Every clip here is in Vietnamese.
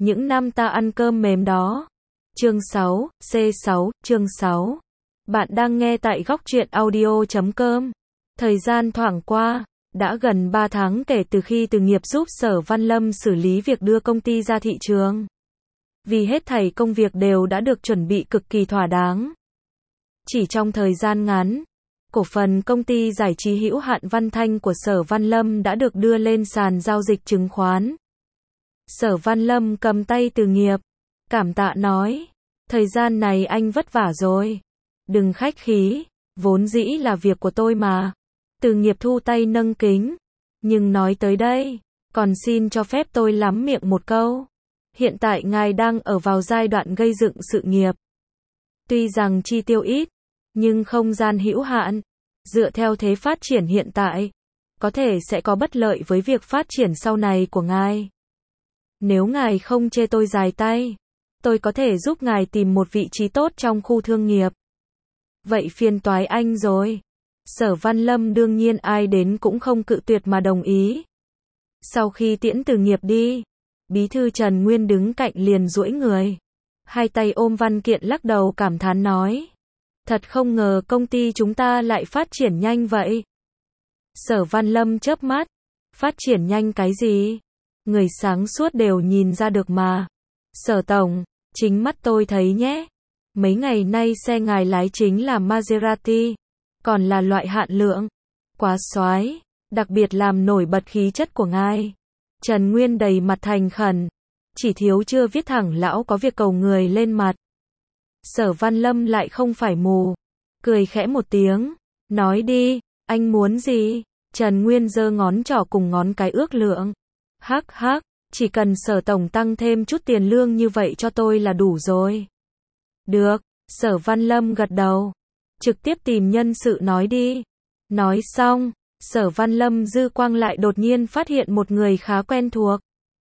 những năm ta ăn cơm mềm đó. Chương 6, C6, chương 6. Bạn đang nghe tại góc truyện audio.com. Thời gian thoảng qua, đã gần 3 tháng kể từ khi Từ Nghiệp giúp Sở Văn Lâm xử lý việc đưa công ty ra thị trường. Vì hết thảy công việc đều đã được chuẩn bị cực kỳ thỏa đáng. Chỉ trong thời gian ngắn, cổ phần công ty giải trí hữu hạn Văn Thanh của Sở Văn Lâm đã được đưa lên sàn giao dịch chứng khoán. Sở Văn Lâm cầm tay Từ Nghiệp, cảm tạ nói, thời gian này anh vất vả rồi. Đừng khách khí, vốn dĩ là việc của tôi mà. Từ Nghiệp thu tay nâng kính, nhưng nói tới đây, còn xin cho phép tôi lắm miệng một câu. Hiện tại ngài đang ở vào giai đoạn gây dựng sự nghiệp. Tuy rằng chi tiêu ít, nhưng không gian hữu hạn, dựa theo thế phát triển hiện tại, có thể sẽ có bất lợi với việc phát triển sau này của ngài. Nếu ngài không chê tôi dài tay, tôi có thể giúp ngài tìm một vị trí tốt trong khu thương nghiệp. Vậy phiền toái anh rồi. Sở Văn Lâm đương nhiên ai đến cũng không cự tuyệt mà đồng ý. Sau khi tiễn Từ Nghiệp đi, Bí thư Trần Nguyên đứng cạnh liền duỗi người, hai tay ôm văn kiện lắc đầu cảm thán nói. Thật không ngờ công ty chúng ta lại phát triển nhanh vậy. Sở Văn Lâm chớp mắt. Phát triển nhanh cái gì? Người sáng suốt đều nhìn ra được mà. Sở tổng, chính mắt tôi thấy nhé. Mấy ngày nay xe ngài lái chính là Maserati, còn là loại hạn lượng. Quá soái, đặc biệt làm nổi bật khí chất của ngài. Trần Nguyên đầy mặt thành khẩn, chỉ thiếu chưa viết thẳng lão có việc cầu người lên mặt. Sở Văn Lâm lại không phải mù, cười khẽ một tiếng, nói đi, anh muốn gì? Trần Nguyên giơ ngón trỏ cùng ngón cái ước lượng. Hắc hắc, chỉ cần Sở tổng tăng thêm chút tiền lương như vậy cho tôi là đủ rồi. Được, Sở Văn Lâm gật đầu. Trực tiếp tìm nhân sự nói đi. Nói xong, Sở Văn Lâm dư quang lại đột nhiên phát hiện một người khá quen thuộc.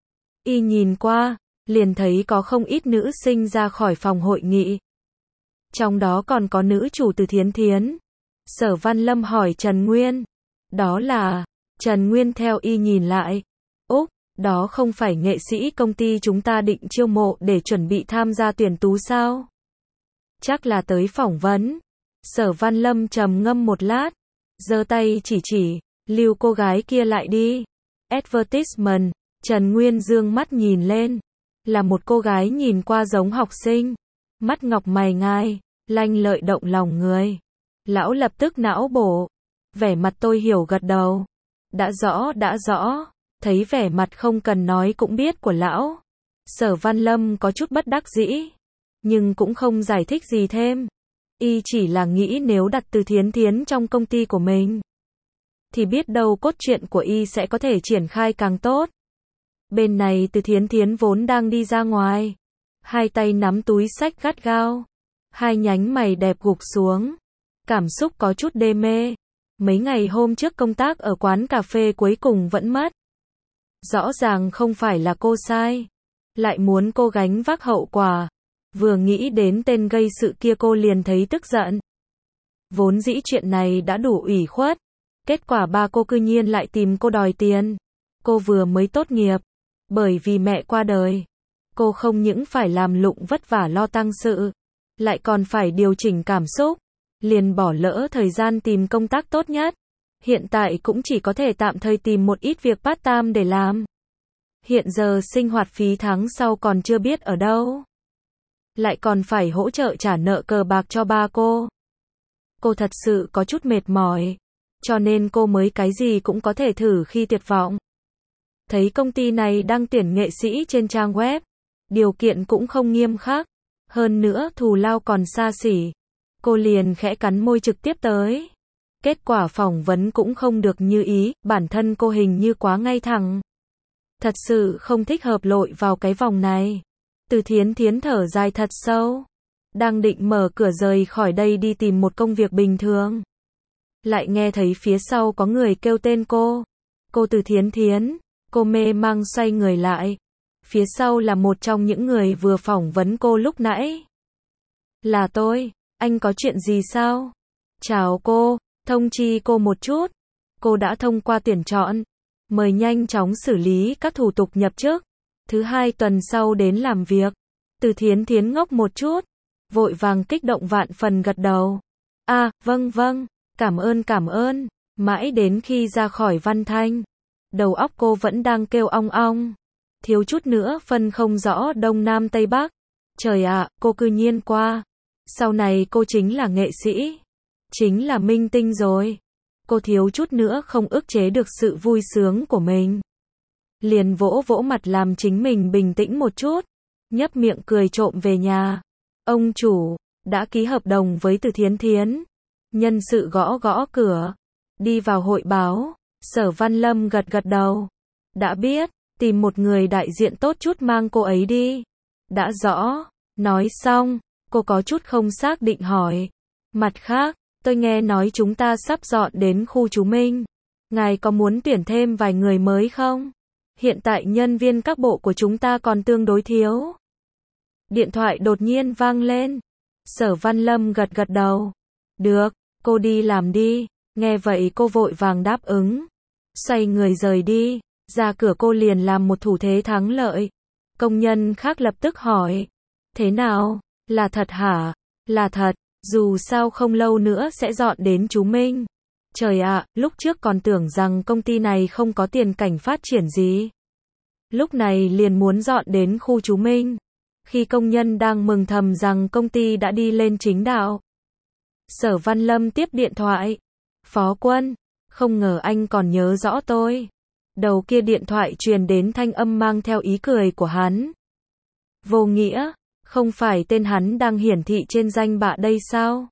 Y nhìn qua, liền thấy có không ít nữ sinh ra khỏi phòng hội nghị. Trong đó còn có nữ chủ Từ Thiến Thiến. Sở Văn Lâm hỏi Trần Nguyên. Đó là... Trần Nguyên theo Y nhìn lại. Úc, đó không phải nghệ sĩ công ty chúng ta định chiêu mộ để chuẩn bị tham gia tuyển tú sao? Chắc là tới phỏng vấn. Sở Văn Lâm trầm ngâm một lát, giơ tay chỉ, lưu cô gái kia lại đi. Advertisement. Trần Nguyên dương mắt nhìn lên, là một cô gái nhìn qua giống học sinh, mắt ngọc mày ngai, lanh lợi động lòng người. Lão lập tức não bổ, vẻ mặt tôi hiểu gật đầu. Đã rõ, thấy vẻ mặt không cần nói cũng biết của lão. Sở Văn Lâm có chút bất đắc dĩ, nhưng cũng không giải thích gì thêm. Y chỉ là nghĩ nếu đặt Từ Thiến Thiến trong công ty của mình, thì biết đâu cốt truyện của Y sẽ có thể triển khai càng tốt. Bên này Từ Thiến Thiến vốn đang đi ra ngoài, hai tay nắm túi xách gắt gao, hai nhánh mày đẹp gục xuống, cảm xúc có chút đê mê. Mấy ngày hôm trước công tác ở quán cà phê cuối cùng vẫn mất. Rõ ràng không phải là cô sai, lại muốn cô gánh vác hậu quả. Vừa nghĩ đến tên gây sự kia cô liền thấy tức giận. Vốn dĩ chuyện này đã đủ ủy khuất, kết quả ba cô cư nhiên lại tìm cô đòi tiền. Cô vừa mới tốt nghiệp, bởi vì mẹ qua đời, cô không những phải làm lụng vất vả lo tang sự, lại còn phải điều chỉnh cảm xúc, liền bỏ lỡ thời gian tìm công tác tốt nhất. Hiện tại cũng chỉ có thể tạm thời tìm một ít việc part-time để làm. Hiện giờ sinh hoạt phí tháng sau còn chưa biết ở đâu, lại còn phải hỗ trợ trả nợ cờ bạc cho ba cô. Cô thật sự có chút mệt mỏi, cho nên cô mới cái gì cũng có thể thử khi tuyệt vọng. Thấy công ty này đang tuyển nghệ sĩ trên trang web, điều kiện cũng không nghiêm khắc, hơn nữa thù lao còn xa xỉ. Cô liền khẽ cắn môi trực tiếp tới. Kết quả phỏng vấn cũng không được như ý, bản thân cô hình như quá ngay thẳng. Thật sự không thích hợp lội vào cái vòng này. Từ Thiến Thiến thở dài thật sâu, đang định mở cửa rời khỏi đây đi tìm một công việc bình thường, lại nghe thấy phía sau có người kêu tên cô. Cô Từ Thiến Thiến. Cô mê mang xoay người lại. Phía sau là một trong những người vừa phỏng vấn cô lúc nãy. Là tôi, anh có chuyện gì sao? Chào cô, thông chi cô một chút. Cô đã thông qua tuyển chọn, mời nhanh chóng xử lý các thủ tục nhập chức. Thứ hai tuần sau đến làm việc. Từ Thiến Thiến ngốc một chút, vội vàng kích động vạn phần gật đầu. Vâng vâng, cảm ơn. Mãi đến khi ra khỏi văn thanh, đầu óc cô vẫn đang kêu ong ong. Thiếu chút nữa phân không rõ đông nam tây bắc. Trời ạ, cô cư nhiên qua. Sau này cô chính là nghệ sĩ, chính là minh tinh rồi. Cô thiếu chút nữa không ức chế được sự vui sướng của mình. Liền vỗ vỗ mặt làm chính mình bình tĩnh một chút, nhấp miệng cười trộm về nhà. Ông chủ đã ký hợp đồng với Từ Thiến Thiến. Nhân sự gõ gõ cửa, đi vào hội báo. Sở Văn Lâm gật gật đầu. Đã biết, tìm một người đại diện tốt chút mang cô ấy đi. Đã rõ. Nói xong, cô có chút không xác định hỏi. Mặt khác, tôi nghe nói chúng ta sắp dọn đến khu chú Minh. Ngài có muốn tuyển thêm vài người mới không? Hiện tại nhân viên các bộ của chúng ta còn tương đối thiếu. Điện thoại đột nhiên vang lên. Sở Văn Lâm gật gật đầu. Được, cô đi làm đi. Nghe vậy cô vội vàng đáp ứng. Xoay người rời đi. Ra cửa cô liền làm một thủ thế thắng lợi. Công nhân khác lập tức hỏi. Thế nào? Là thật hả? Là thật. Dù sao không lâu nữa sẽ dọn đến chú Minh. Trời ạ, lúc trước còn tưởng rằng công ty này không có tiền cảnh phát triển gì. Lúc này liền muốn dọn đến khu chú Minh. Khi công nhân đang mừng thầm rằng công ty đã đi lên chính đạo. Sở Văn Lâm tiếp điện thoại. Phó Quân, không ngờ anh còn nhớ rõ tôi. Đầu kia điện thoại truyền đến thanh âm mang theo ý cười của hắn. Vô nghĩa, không phải tên hắn đang hiển thị trên danh bạ đây sao?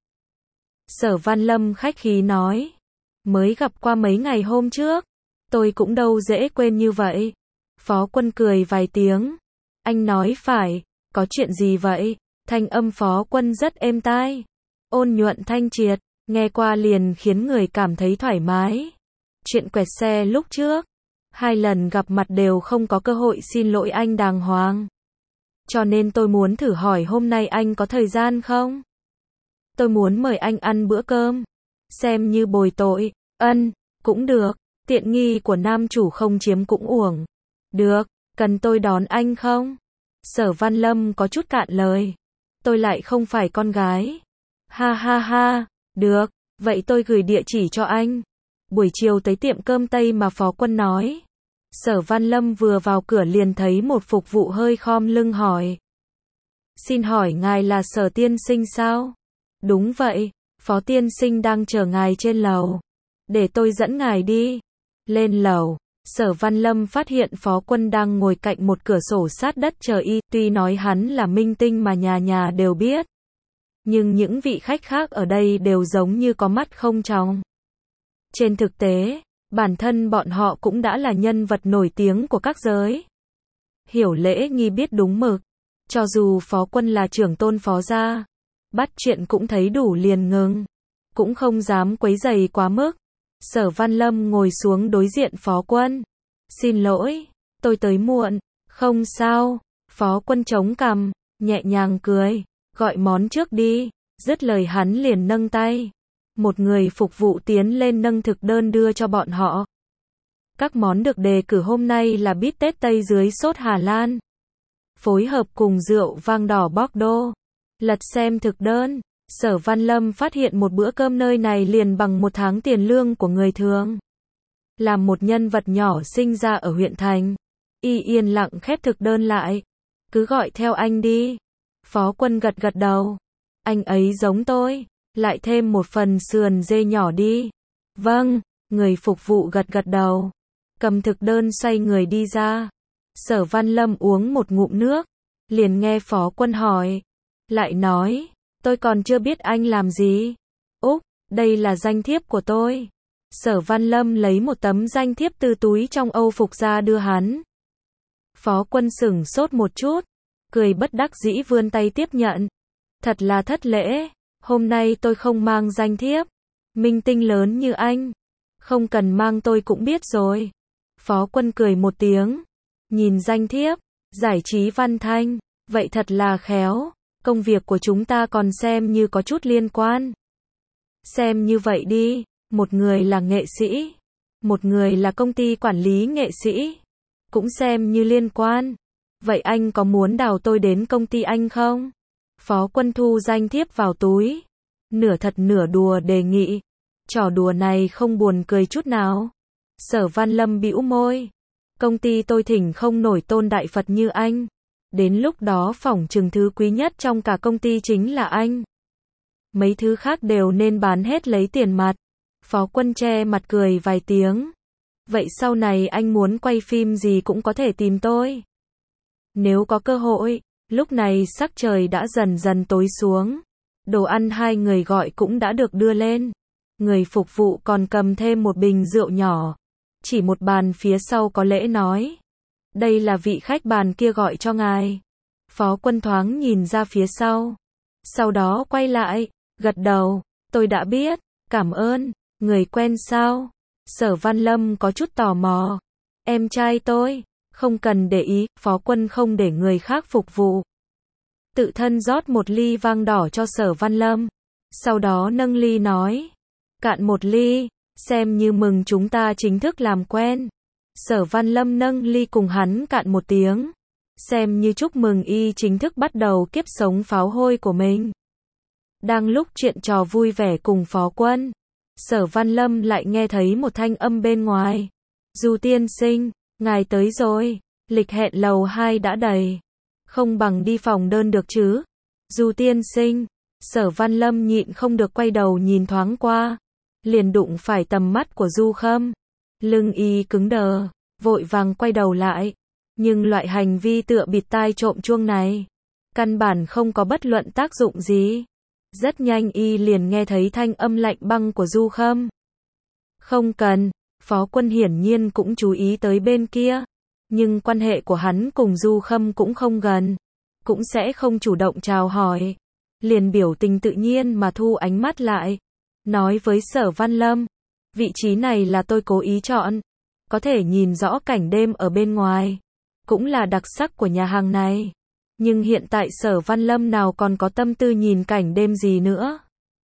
Sở Văn Lâm khách khí nói. Mới gặp qua mấy ngày hôm trước. Tôi cũng đâu dễ quên như vậy. Phó Quân cười vài tiếng. Anh nói phải, có chuyện gì vậy? Thanh âm Phó Quân rất êm tai. Ôn nhuận thanh triệt, nghe qua liền khiến người cảm thấy thoải mái. Chuyện quẹt xe lúc trước, 2 lần gặp mặt đều không có cơ hội xin lỗi anh đàng hoàng. Cho nên tôi muốn thử hỏi hôm nay anh có thời gian không? Tôi muốn mời anh ăn bữa cơm. Xem như bồi tội. Cũng được. Tiện nghi của nam chủ không chiếm cũng uổng. Được, cần tôi đón anh không? Sở Văn Lâm có chút cạn lời. Tôi lại không phải con gái. Ha ha ha, được, vậy tôi gửi địa chỉ cho anh. Buổi chiều tới tiệm cơm Tây mà Phó Quân nói. Sở Văn Lâm vừa vào cửa liền thấy một phục vụ hơi khom lưng hỏi. Xin hỏi ngài là Sở tiên sinh sao? Đúng vậy, Phó tiên sinh đang chờ ngài trên lầu. Để tôi dẫn ngài đi. Lên lầu, Sở Văn Lâm phát hiện Phó Quân đang ngồi cạnh một cửa sổ sát đất chờ y, tuy nói hắn là minh tinh mà nhà nhà đều biết. Nhưng những vị khách khác ở đây đều giống như có mắt không tròng. Trên thực tế, bản thân bọn họ cũng đã là nhân vật nổi tiếng của các giới. Hiểu lễ nghi biết đúng mực. Cho dù Phó Quân là trưởng tôn phó gia, bắt chuyện cũng thấy đủ liền ngừng. Cũng không dám quấy rầy quá mức. Sở Văn Lâm ngồi xuống đối diện Phó Quân. Xin lỗi, tôi tới muộn. Không sao. Phó Quân chống cằm, nhẹ nhàng cười. Gọi món trước đi. Dứt lời hắn liền nâng tay. Một người phục vụ tiến lên nâng thực đơn đưa cho bọn họ. Các món được đề cử hôm nay là bít tết Tây dưới sốt Hà Lan. Phối hợp cùng rượu vang đỏ Bordeaux. Lật xem thực đơn. Sở Văn Lâm phát hiện một bữa cơm nơi này liền bằng 1 tháng tiền lương của người thường. Làm một nhân vật nhỏ sinh ra ở huyện thành. Y yên lặng khép thực đơn lại. Cứ gọi theo anh đi. Phó Quân gật gật đầu. Anh ấy giống tôi. Lại thêm một phần sườn dê nhỏ đi. Vâng, người phục vụ gật gật đầu. Cầm thực đơn xoay người đi ra. Sở Văn Lâm uống một ngụm nước. Liền nghe Phó Quân hỏi. Lại nói, tôi còn chưa biết anh làm gì. Úc, đây là danh thiếp của tôi. Sở Văn Lâm lấy một tấm danh thiếp từ túi trong âu phục ra đưa hắn. Phó Quân sửng sốt một chút. Cười bất đắc dĩ vươn tay tiếp nhận. Thật là thất lễ. Hôm nay tôi không mang danh thiếp. Minh tinh lớn như anh. Không cần mang tôi cũng biết rồi. Phó Quân cười một tiếng. Nhìn danh thiếp. Giải trí văn thanh. Vậy thật là khéo. Công việc của chúng ta còn xem như có chút liên quan. Xem như vậy đi. Một người là nghệ sĩ. Một người là công ty quản lý nghệ sĩ. Cũng xem như liên quan. Vậy anh có muốn đào tôi đến công ty anh không? Phó Quân thu danh thiếp vào túi. Nửa thật nửa đùa đề nghị. Trò đùa này không buồn cười chút nào. Sở Văn Lâm bĩu môi. Công ty tôi thỉnh không nổi Tôn Đại Phật như anh. Đến lúc đó phỏng chừng thứ quý nhất trong cả công ty chính là anh. Mấy thứ khác đều nên bán hết lấy tiền mặt. Phó Quân che mặt cười vài tiếng. Vậy sau này anh muốn quay phim gì cũng có thể tìm tôi. Nếu có cơ hội. Lúc này sắc trời đã dần dần tối xuống. Đồ ăn hai người gọi cũng đã được đưa lên. Người phục vụ còn cầm thêm một bình rượu nhỏ. Chỉ một bàn phía sau có lễ nói. Đây là vị khách bàn kia gọi cho ngài. Phó Quân thoáng nhìn ra phía sau. Sau đó quay lại, gật đầu. Tôi đã biết, cảm ơn. Người quen sao? Sở Văn Lâm có chút tò mò. Em trai tôi. Không cần để ý, Phó Quân không để người khác phục vụ. Tự thân rót một ly vang đỏ cho Sở Văn Lâm. Sau đó nâng ly nói. Cạn một ly, xem như mừng chúng ta chính thức làm quen. Sở Văn Lâm nâng ly cùng hắn cạn một tiếng. Xem như chúc mừng y chính thức bắt đầu kiếp sống pháo hôi của mình. Đang lúc chuyện trò vui vẻ cùng Phó Quân. Sở Văn Lâm lại nghe thấy một thanh âm bên ngoài. Du tiên sinh, ngài tới rồi. Lịch hẹn lầu 2 đã đầy. Không bằng đi phòng đơn được chứ? Du tiên sinh. Sở Văn Lâm nhịn không được quay đầu nhìn thoáng qua. Liền đụng phải tầm mắt của Du Khâm. Lưng y cứng đờ. Vội vàng quay đầu lại. Nhưng loại hành vi tựa bịt tai trộm chuông này. Căn bản không có bất luận tác dụng gì. Rất nhanh y liền nghe thấy thanh âm lạnh băng của Du Khâm. Không cần. Phó Quân hiển nhiên cũng chú ý tới bên kia. Nhưng quan hệ của hắn cùng Du Khâm cũng không gần. Cũng sẽ không chủ động chào hỏi. Liền biểu tình tự nhiên mà thu ánh mắt lại. Nói với Sở Văn Lâm. Vị trí này là tôi cố ý chọn. Có thể nhìn rõ cảnh đêm ở bên ngoài. Cũng là đặc sắc của nhà hàng này. Nhưng hiện tại Sở Văn Lâm nào còn có tâm tư nhìn cảnh đêm gì nữa.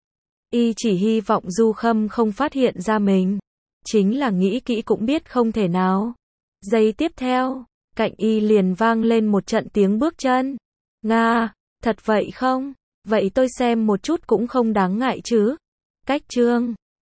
Y chỉ hy vọng Du Khâm không phát hiện ra mình. Chính là nghĩ kỹ cũng biết không thể nào. Giây tiếp theo, cạnh y liền vang lên một trận tiếng bước chân. Nga, thật vậy không? Vậy tôi xem một chút cũng không đáng ngại chứ. Cách chương